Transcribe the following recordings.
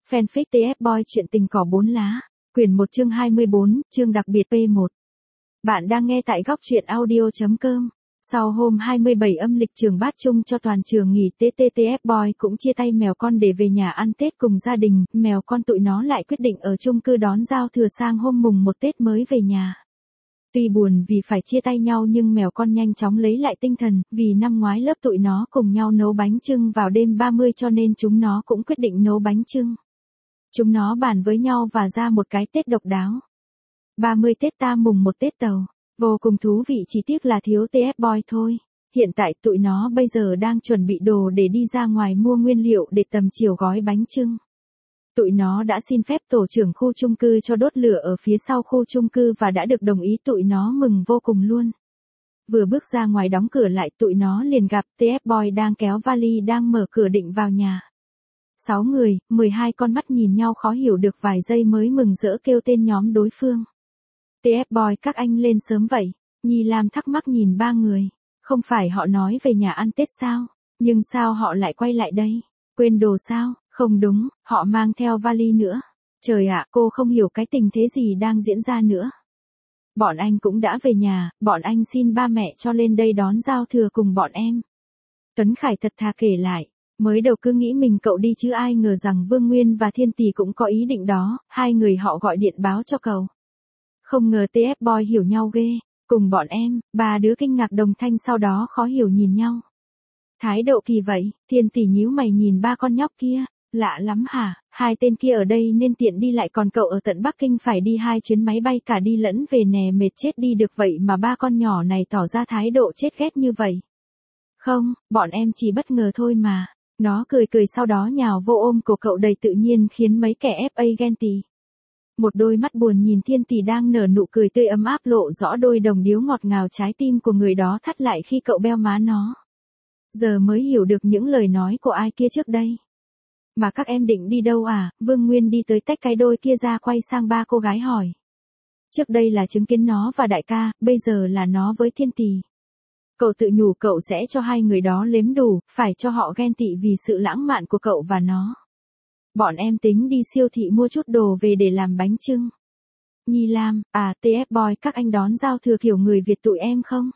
Fanfic TF Boy chuyện tình cỏ 4 lá, quyển 1 chương 24, chương đặc biệt P1. Bạn đang nghe tại góc truyện audio.com. Sau hôm 27 âm lịch trường bát chung cho toàn trường nghỉ Tết, TF Boy cũng chia tay mèo con để về nhà ăn Tết cùng gia đình. Mèo con tụi nó lại quyết định ở chung cư đón giao thừa sang hôm mùng 1 Tết mới về nhà. Tuy buồn vì phải chia tay nhau nhưng mèo con nhanh chóng lấy lại tinh thần, vì năm ngoái lớp tụi nó cùng nhau nấu bánh chưng vào đêm 30 cho nên chúng nó cũng quyết định nấu bánh chưng. Chúng nó bàn với nhau và ra một cái Tết độc đáo. 30 Tết ta mùng 1 Tết tàu. Vô cùng thú vị, chỉ tiếc là thiếu TF Boy thôi. Hiện tại tụi nó bây giờ đang chuẩn bị đồ để đi ra ngoài mua nguyên liệu để tầm chiều gói bánh chưng. Tụi nó đã xin phép tổ trưởng khu chung cư cho đốt lửa ở phía sau khu chung cư và đã được đồng ý, tụi nó mừng vô cùng luôn. Vừa bước ra ngoài đóng cửa lại tụi nó liền gặp TF Boy đang kéo vali đang mở cửa định vào nhà. 6 người, 12 con mắt nhìn nhau khó hiểu được vài giây mới mừng rỡ kêu tên nhóm đối phương. TF Boy các anh lên sớm vậy? Nhi Lam thắc mắc nhìn ba người. Không phải họ nói về nhà ăn Tết sao? Nhưng sao họ lại quay lại đây? Quên đồ sao? Không đúng, họ mang theo vali nữa. Trời ạ, cô không hiểu cái tình thế gì đang diễn ra nữa. Bọn anh cũng đã về nhà, bọn anh xin ba mẹ cho lên đây đón giao thừa cùng bọn em. Tuấn Khải thật thà kể lại. Mới đầu cứ nghĩ mình cậu đi chứ ai ngờ rằng Vương Nguyên và Thiên Tỷ cũng có ý định đó, hai người họ gọi điện báo cho cậu. Không ngờ TF Boy hiểu nhau ghê, cùng bọn em, ba đứa kinh ngạc đồng thanh sau đó khó hiểu nhìn nhau. Thái độ kỳ vậy, Thiên Tỷ nhíu mày nhìn ba con nhóc kia, lạ lắm hả, hai tên kia ở đây nên tiện đi lại còn cậu ở tận Bắc Kinh phải đi 2 chuyến máy bay cả đi lẫn về nè, mệt chết đi được vậy mà ba con nhỏ này tỏ ra thái độ chết ghét như vậy. Không, bọn em chỉ bất ngờ thôi mà. Nó cười cười sau đó nhào vô ôm cổ cậu đầy tự nhiên khiến mấy kẻ FA ghen tị. Một đôi mắt buồn nhìn Thiên Tỷ đang nở nụ cười tươi ấm áp lộ rõ đôi đồng điếu ngọt ngào, trái tim của người đó thắt lại khi cậu beo má nó. Giờ mới hiểu được những lời nói của ai kia trước đây. Mà các em định đi đâu à? Vương Nguyên đi tới tách cái đôi kia ra quay sang ba cô gái hỏi. Trước đây là chứng kiến nó và đại ca, bây giờ là nó với Thiên Tỷ. Cậu tự nhủ cậu sẽ cho hai người đó nếm đủ, phải cho họ ghen tị vì sự lãng mạn của cậu và nó. Bọn em tính đi siêu thị mua chút đồ về để làm bánh chưng. Nhi Lam, TF Boy các anh đón giao thừa kiểu người Việt tụi em không?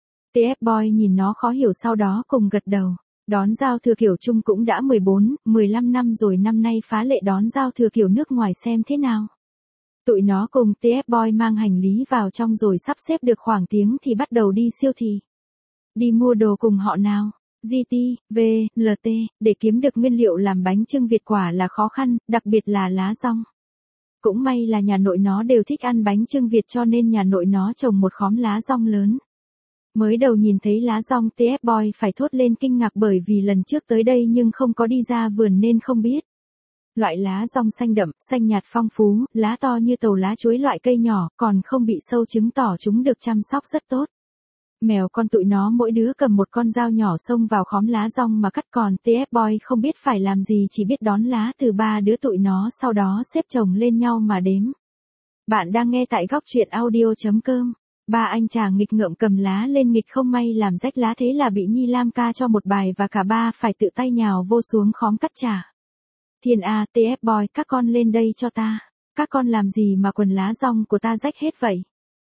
TF Boy nhìn nó khó hiểu sau đó cùng gật đầu. Đón giao thừa kiểu Trung cũng đã 14, 15 năm rồi, năm nay phá lệ đón giao thừa kiểu nước ngoài xem thế nào. Tụi nó cùng TF Boy mang hành lý vào trong rồi sắp xếp được khoảng tiếng thì bắt đầu đi siêu thị. Đi mua đồ cùng họ nào. GT, V, LT, để kiếm được nguyên liệu làm bánh chưng Việt quả là khó khăn, đặc biệt là lá dong. Cũng may là nhà nội nó đều thích ăn bánh chưng Việt cho nên nhà nội nó trồng một khóm lá dong lớn. Mới đầu nhìn thấy lá dong TF Boy phải thốt lên kinh ngạc bởi vì lần trước tới đây nhưng không có đi ra vườn nên không biết. Loại lá dong xanh đậm, xanh nhạt phong phú, lá to như tàu lá chuối, loại cây nhỏ, còn không bị sâu chứng tỏ chúng được chăm sóc rất tốt. Mèo con tụi nó mỗi đứa cầm một con dao nhỏ xông vào khóm lá dong mà cắt, còn TF Boy không biết phải làm gì, chỉ biết đón lá từ ba đứa tụi nó sau đó xếp chồng lên nhau mà đếm. Bạn đang nghe tại góc truyện audio.com. Ba anh chàng nghịch ngợm cầm lá lên nghịch, không may làm rách lá, thế là bị Nhi Lam ca cho một bài và cả ba phải tự tay nhào vô xuống khóm cắt trả. Thiên A, TF Boy các con lên đây cho ta. Các con làm gì mà quần lá dong của ta rách hết vậy?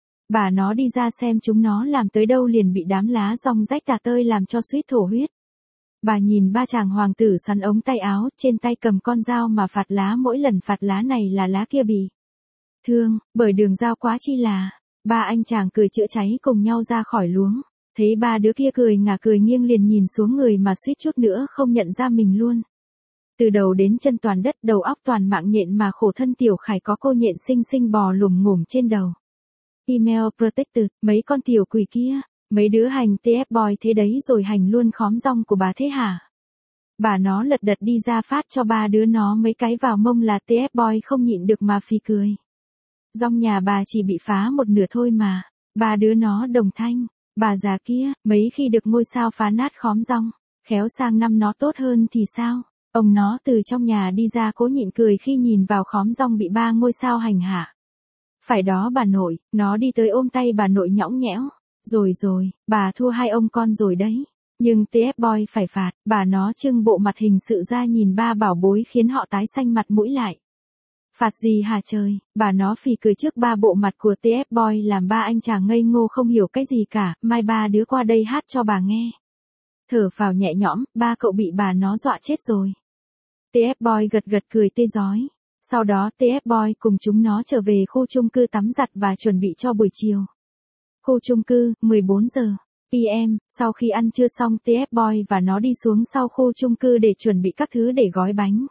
Bà nó đi ra xem chúng nó làm tới đâu liền bị đám lá dong rách tả tơi làm cho suýt thổ huyết. Bà nhìn ba chàng hoàng tử sắn ống tay áo, trên tay cầm con dao mà phạt lá, mỗi lần phạt lá này là lá kia bị thương, bởi đường dao quá chi là. Ba anh chàng cười chữa cháy cùng nhau ra khỏi luống. Thấy ba đứa kia cười ngả cười nghiêng liền nhìn xuống người mà suýt chút nữa không nhận ra mình luôn. Từ đầu đến chân toàn đất, đầu óc toàn mạng nhện mà khổ thân Tiểu Khải có cô nhện xinh xinh bò lùm ngủm trên đầu. Email protected, mấy con tiểu quỷ kia, mấy đứa hành TF Boy thế đấy rồi hành luôn khóm rong của bà thế hả? Bà nó lật đật đi ra phát cho ba đứa nó mấy cái vào mông là TF Boy không nhịn được mà phì cười. Rong nhà bà chỉ bị phá một nửa thôi mà. Ba đứa nó đồng thanh, bà già kia, mấy khi được ngôi sao phá nát khóm rong, khéo sang năm nó tốt hơn thì sao? Ông nó từ trong nhà đi ra cố nhịn cười khi nhìn vào khóm rong bị ba ngôi sao hành hạ. Phải đó bà nội, nó đi tới ôm tay bà nội nhõng nhẽo. Rồi, bà thua hai ông con rồi đấy. Nhưng TF Boy phải phạt, bà nó trưng bộ mặt hình sự ra nhìn ba bảo bối khiến họ tái xanh mặt mũi lại. Phạt gì hả trời, bà nó phì cười trước ba bộ mặt của TF Boy làm ba anh chàng ngây ngô không hiểu cái gì cả, mai ba đứa qua đây hát cho bà nghe. Thở phào nhẹ nhõm, ba cậu bị bà nó dọa chết rồi. TF Boy gật gật cười tê rói. Sau đó TF Boy cùng chúng nó trở về khu chung cư tắm giặt và chuẩn bị cho buổi chiều. Khu chung cư, 14 giờ. PM, sau khi ăn trưa xong TF Boy và nó đi xuống sau khu chung cư để chuẩn bị các thứ để gói bánh.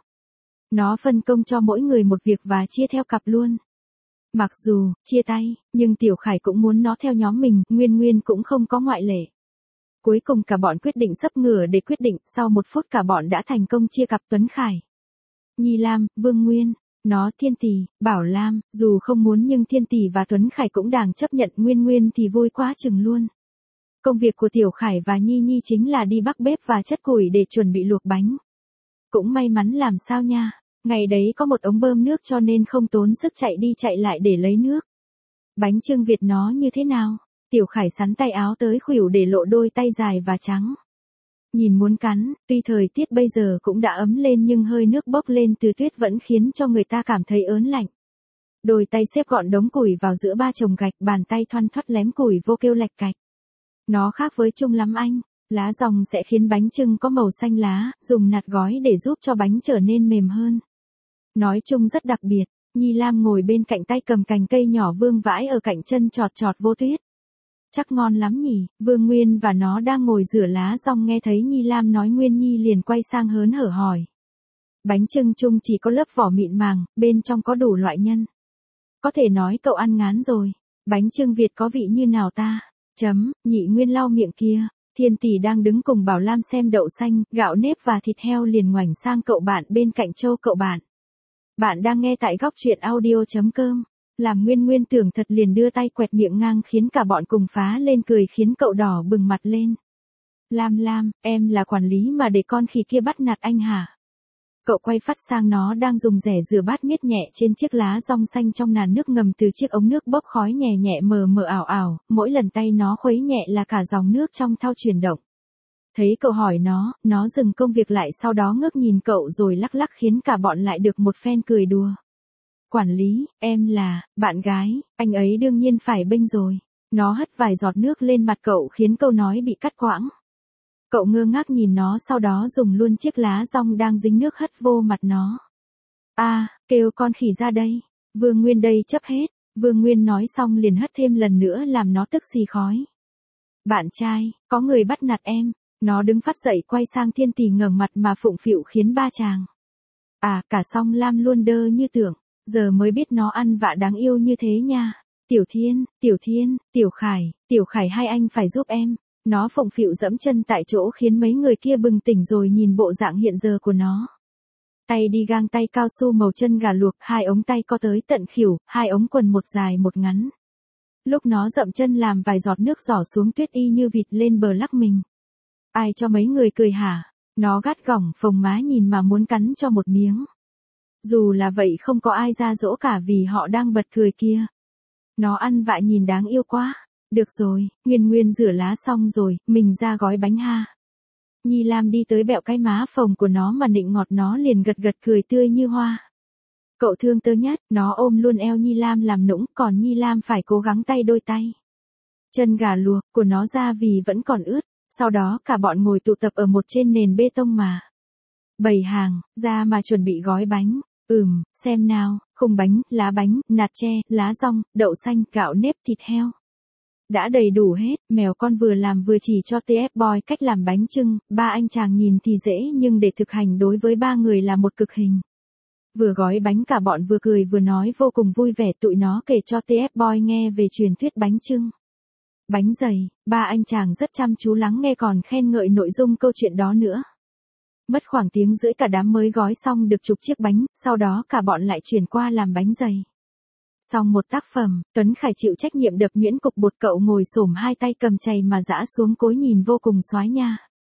Nó phân công cho mỗi người một việc và chia theo cặp luôn. Mặc dù, chia tay, nhưng Tiểu Khải cũng muốn nó theo nhóm mình, Nguyên Nguyên cũng không có ngoại lệ. Cuối cùng cả bọn quyết định sấp ngửa để quyết định, sau 1 phút cả bọn đã thành công chia cặp Tuấn Khải. Nhi Lam, Vương Nguyên, nó Thiên Tỷ, Bảo Lam, dù không muốn nhưng Thiên Tỷ và Tuấn Khải cũng đang chấp nhận, Nguyên Nguyên thì vui quá chừng luôn. Công việc của Tiểu Khải và Nhi Nhi chính là đi bắc bếp và chất củi để chuẩn bị luộc bánh. Cũng may mắn làm sao nha, ngày đấy có một ống bơm nước cho nên không tốn sức chạy đi chạy lại để lấy nước. Bánh chưng Việt nó như thế nào? Tiểu Khải sắn tay áo tới khuỷu để lộ đôi tay dài và trắng. Nhìn muốn cắn, tuy thời tiết bây giờ cũng đã ấm lên nhưng hơi nước bốc lên từ tuyết vẫn khiến cho người ta cảm thấy ớn lạnh. Đôi tay xếp gọn đống củi vào giữa 3 chồng gạch, bàn tay thoăn thoắt lém củi vô kêu lạch cạch. Nó khác với Trung lắm anh, lá dòng sẽ khiến bánh chưng có màu xanh lá, dùng nạt gói để giúp cho bánh trở nên mềm hơn. Nói chung rất đặc biệt, Nhi Lam ngồi bên cạnh tay cầm cành cây nhỏ vương vãi ở cạnh chân chọt chọt vô tuyết. Chắc ngon lắm nhỉ, Vương Nguyên và nó đang ngồi rửa lá dong nghe thấy Nhi Lam nói Nguyên Nhi liền quay sang hớn hở hỏi. Bánh chưng Trung chỉ có lớp vỏ mịn màng, bên trong có đủ loại nhân. Có thể nói cậu ăn ngán rồi, bánh chưng Việt có vị như nào ta? Nhị Nguyên lau miệng kia, Thiên Tỷ đang đứng cùng Bảo Lam xem đậu xanh, gạo nếp và thịt heo liền ngoảnh sang cậu bạn bên cạnh Châu cậu bạn. Bạn đang nghe tại góc truyện audio.com. Làm Nguyên Nguyên tưởng thật liền đưa tay quẹt miệng ngang khiến cả bọn cùng phá lên cười khiến cậu đỏ bừng mặt lên. Lam, em là quản lý mà để con khỉ kia bắt nạt anh hả? Cậu quay phát sang nó đang dùng rẻ rửa bát miết nhẹ trên chiếc lá dong xanh trong nàn nước ngầm từ chiếc ống nước bốc khói nhẹ nhẹ mờ mờ ảo ảo, mỗi lần tay nó khuấy nhẹ là cả dòng nước trong thau chuyển động. Thấy cậu hỏi nó dừng công việc lại sau đó ngước nhìn cậu rồi lắc lắc khiến cả bọn lại được một phen cười đùa. Quản lý, em là, bạn gái, anh ấy đương nhiên phải bênh rồi. Nó hất vài giọt nước lên mặt cậu khiến câu nói bị cắt quãng. Cậu ngơ ngác nhìn nó sau đó dùng luôn chiếc lá dong đang dính nước hất vô mặt nó. Kêu con khỉ ra đây. Vương Nguyên đây chấp hết. Vương Nguyên nói xong liền hất thêm lần nữa làm nó tức xì khói. Bạn trai, có người bắt nạt em. Nó đứng phát dậy quay sang Thiên Tỷ ngẩng mặt mà phụng phịu khiến ba chàng. Cả Song Lam luôn đơ như tưởng. Giờ mới biết nó ăn vạ đáng yêu như thế nha. Tiểu Thiên, Tiểu Khải hai anh phải giúp em. Nó phụng phịu dẫm chân tại chỗ khiến mấy người kia bừng tỉnh rồi nhìn bộ dạng hiện giờ của nó. Tay đi gang tay cao su màu chân gà luộc, 2 ống tay co tới tận khuỷu, 2 ống quần một dài một ngắn. Lúc nó dậm chân làm vài giọt nước giỏ xuống tuyết y như vịt lên bờ lắc mình. Ai cho mấy người cười hả? Nó gắt gỏng phồng má nhìn mà muốn cắn cho một miếng. Dù là vậy không có ai ra dỗ cả vì họ đang bật cười kia. Nó ăn vạ nhìn đáng yêu quá. Được rồi, Nguyên rửa lá xong rồi, mình ra gói bánh ha. Nhi Lam đi tới bẹo cái má phồng của nó mà nịnh ngọt nó liền gật gật cười tươi như hoa. Cậu thương tớ nhất, nó ôm luôn eo Nhi Lam làm nũng, còn Nhi Lam phải cố gắng tay đôi tay. Chân gà luộc của nó ra vì vẫn còn ướt, sau đó cả bọn ngồi tụ tập ở một trên nền bê tông mà. Bày hàng, ra mà chuẩn bị gói bánh. Xem nào, khung bánh, lá bánh, nạt tre, lá dong, đậu xanh, gạo nếp, thịt heo. Đã đầy đủ hết, mèo con vừa làm vừa chỉ cho TF Boy cách làm bánh chưng, ba anh chàng nhìn thì dễ nhưng để thực hành đối với ba người là một cực hình. Vừa gói bánh cả bọn vừa cười vừa nói vô cùng vui vẻ tụi nó kể cho TF Boy nghe về truyền thuyết bánh chưng. Bánh dày, ba anh chàng rất chăm chú lắng nghe còn khen ngợi nội dung câu chuyện đó nữa. Mất khoảng tiếng rưỡi cả đám mới gói xong được chục chiếc bánh, sau đó cả bọn lại chuyển qua làm bánh dày. Xong một tác phẩm, Tuấn Khải chịu trách nhiệm đập nhuyễn cục bột cậu ngồi xổm hai tay cầm chày mà giã xuống cối nhìn vô cùng soái nha.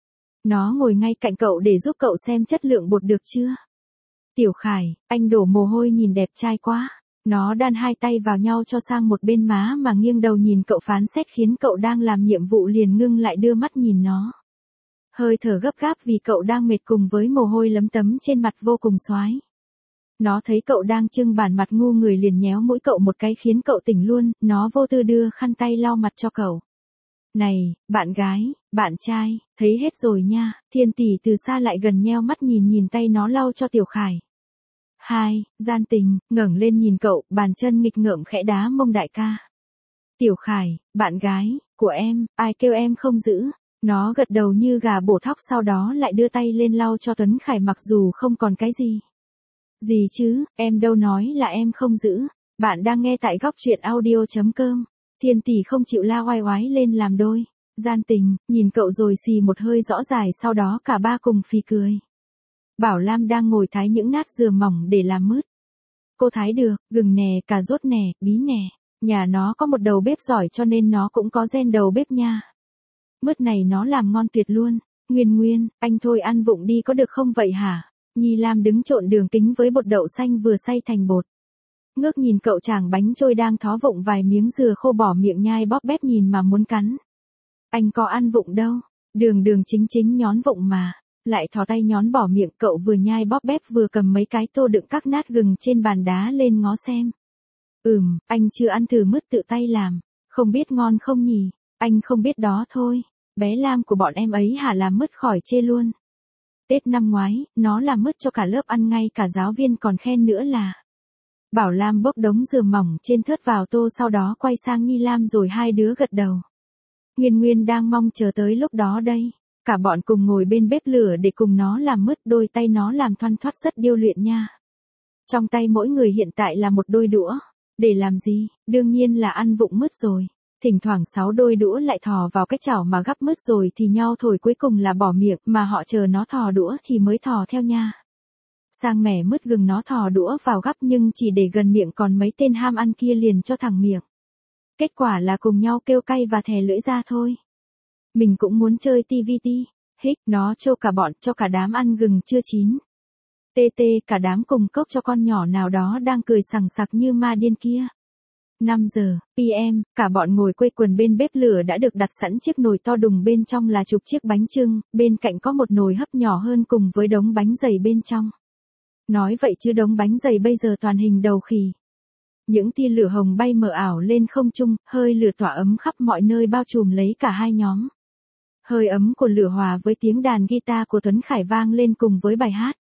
Nó ngồi ngay cạnh cậu để giúp cậu xem chất lượng bột được chưa. Tiểu Khải, anh đổ mồ hôi nhìn đẹp trai quá. Nó đan hai tay vào nhau cho sang một bên má mà nghiêng đầu nhìn cậu phán xét khiến cậu đang làm nhiệm vụ liền ngưng lại đưa mắt nhìn nó. hơi thở gấp gáp vì cậu đang mệt cùng với mồ hôi lấm tấm trên mặt vô cùng xoái. Nó thấy cậu đang trưng bản mặt ngu người liền nhéo mũi cậu một cái khiến cậu tỉnh luôn, nó vô tư đưa khăn tay lau mặt cho cậu. Này, bạn gái, bạn trai, thấy hết rồi nha, Thiên Tỷ từ xa lại gần nheo mắt nhìn tay nó lau cho Tiểu Khải. Hai, gian tình, ngẩng lên nhìn cậu, bàn chân nghịch ngợm khẽ đá mông đại ca. Tiểu Khải, bạn gái, của em, ai kêu em không giữ. Nó gật đầu như gà bổ thóc sau đó lại đưa tay lên lau cho Tuấn Khải mặc dù không còn cái gì. Gì chứ, em đâu nói là em không giữ. Bạn đang nghe tại góc truyện audio.com. Thiên Tỷ không chịu la oai oái lên làm đôi. Gian tình, nhìn cậu rồi xì một hơi rõ dài sau đó cả ba cùng phì cười. Bảo Lam đang ngồi thái những nát dừa mỏng để làm mứt. Cô thái được, gừng nè, cà rốt nè, bí nè. Nhà nó có một đầu bếp giỏi cho nên nó cũng có gen đầu bếp nha. Mứt này nó làm ngon tuyệt luôn. Nguyên, anh thôi ăn vụng đi có được không vậy hả? Nhi Lam đứng trộn đường kính với bột đậu xanh vừa xay thành bột. Ngước nhìn cậu chàng bánh trôi đang thó vụng vài miếng dừa khô bỏ miệng nhai bóp bép nhìn mà muốn cắn. Anh có ăn vụng đâu, đường chính nhón vụng mà. Lại thò tay nhón bỏ miệng cậu vừa nhai bóp bép vừa cầm mấy cái tô đựng các nát gừng trên bàn đá lên ngó xem. Anh chưa ăn thử mứt tự tay làm, không biết ngon không nhỉ, anh không biết đó thôi. Bé Lam của bọn em ấy hả làm mứt khỏi chê luôn. Tết năm ngoái, nó làm mứt cho cả lớp ăn ngay cả giáo viên còn khen nữa là. Bảo Lam bốc đống dừa mỏng trên thớt vào tô sau đó quay sang Nhi Lam rồi hai đứa gật đầu. Nguyên đang mong chờ tới lúc đó đây. Cả bọn cùng ngồi bên bếp lửa để cùng nó làm mứt, đôi tay nó làm thoăn thoắt rất điêu luyện nha. Trong tay mỗi người hiện tại là một đôi đũa. Để làm gì? Đương nhiên là ăn vụng mứt rồi. Thỉnh thoảng 6 đôi đũa lại thò vào cái chảo mà gắp mứt rồi thì nhau thổi cuối cùng là bỏ miệng mà họ chờ nó thò đũa thì mới thò theo nha. Sang mẻ mứt gừng nó thò đũa vào gắp nhưng chỉ để gần miệng còn mấy tên ham ăn kia liền cho thẳng miệng. Kết quả là cùng nhau kêu cay và thè lưỡi ra thôi. Mình cũng muốn chơi TVT, hích nó cho cả bọn cho cả đám ăn gừng chưa chín. Cả đám cùng cốc cho con nhỏ nào đó đang cười sằng sặc như ma điên kia. 5 giờ PM, cả bọn ngồi quây quần bên bếp lửa đã được đặt sẵn chiếc nồi to đùng bên trong là chục chiếc bánh chưng, bên cạnh có một nồi hấp nhỏ hơn cùng với đống bánh dày bên trong. Nói vậy chứ đống bánh dày bây giờ toàn hình đầu khỉ. Những tia lửa hồng bay mờ ảo lên không trung, hơi lửa tỏa ấm khắp mọi nơi bao trùm lấy cả hai nhóm. Hơi ấm của lửa hòa với tiếng đàn guitar của Tuấn Khải vang lên cùng với bài hát.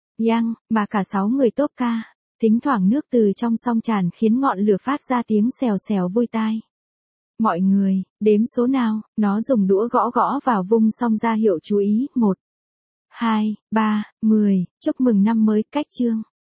Mà cả 6 người top ca. Thỉnh thoảng nước từ trong song tràn khiến ngọn lửa phát ra tiếng xèo xèo vui tai. Mọi người, đếm số nào, nó dùng đũa gõ vào vung xong ra hiệu chú ý, 1, 2, 3, 10, chúc mừng năm mới, cách chương.